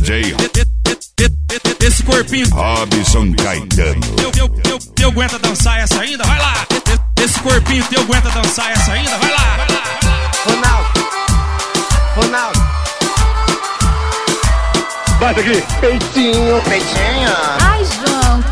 DJ Esse corpinho Robson Caetano. Teu aguenta dançar essa ainda? Vai lá. Esse corpinho teu aguenta dançar essa ainda? Vai lá. Ronaldo. Bate aqui. Peitinho. Ai, João.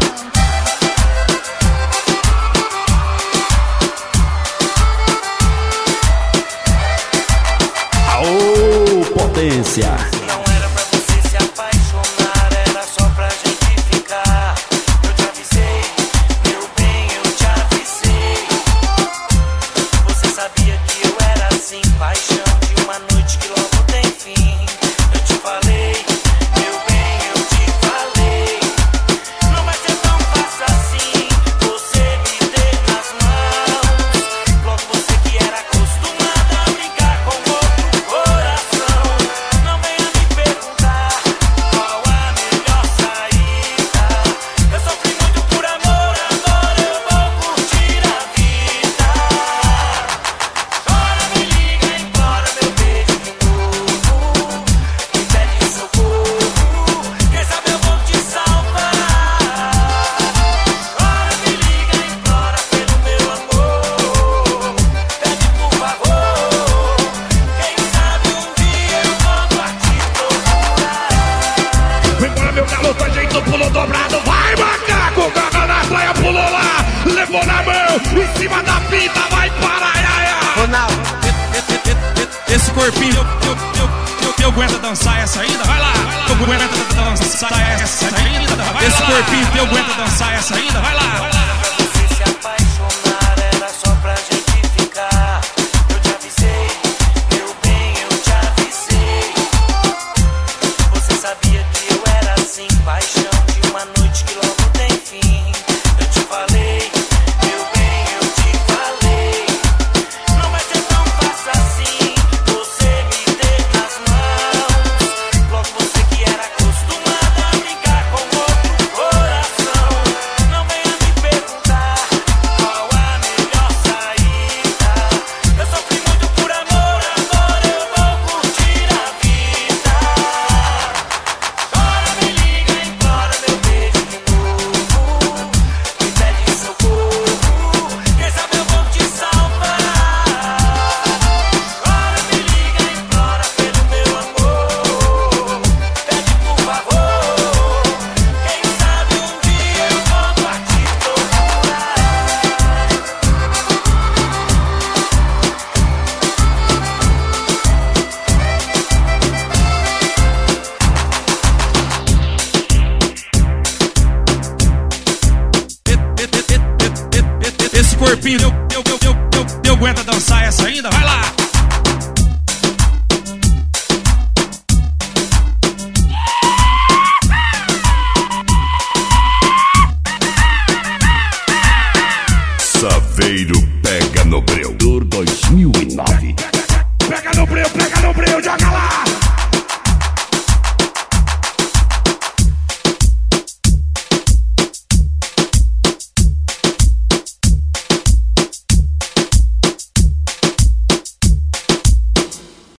Aô, potência. Não era pra você se apaixonar, era só pra gente ficar. Eu te avisei, meu bem, eu te avisei. Você sabia que eu era assim, paixão de uma noite que logo tem fim. Eu te falei, meu bem, eu te falei. Não vai ser tão fácil assim, você me ter nas mãos. Logo você que era acostumada a brincar com outro coração. Não venha me perguntar qual a melhor saída. Eu sofri muito por amor, eu vou curtir a vida. Chora, me liga, implora meu beijo de novo. Me pede socorro, quem sabe eu vou te salvar. Chora, me liga, implora pelo meu amor. Pede por favor, quem sabe dia eu volto a te procurar. Vem embora, meu galo, faz jeito, pulou dobrado. Vai, macaco, garra na praia, pulou lá. Levou na mão, em cima da fita, vai para a Ronaldo. Esse corpinho teu aguenta dançar essa ainda? Vai lá. Teu aguenta dançar essa ainda? Vai lá. Esse corpinho teu aguenta dançar essa ainda? Vai lá. Pra você se apaixonar, era só pra gente ficar. Eu te avisei, meu bem, eu te avisei. Você sabia que eu era assim, paixão de uma noite que logo tem fim. Eu te falei, meu bem, eu te falei. Não vai ser tão fácil assim, você me ter nas mãos. Logo você que era acostumada a brincar com outro coração. Não venha me perguntar qual a melhor saída. Eu sofri muito por amor, agora eu vou curtir a vida. Chora, me liga, implora meu beijo de novo. Me pede socorro, quem sabe eu vou te salvar. Chora, me liga, implora pelo meu amor. Pede por favor, quem sabe dia eu volto a te procurar. Esse corpinho teu aguenta dançar essa ainda? Vai lá. Saveiro pega no breu. Dor 2009. Pega no breu, joga lá.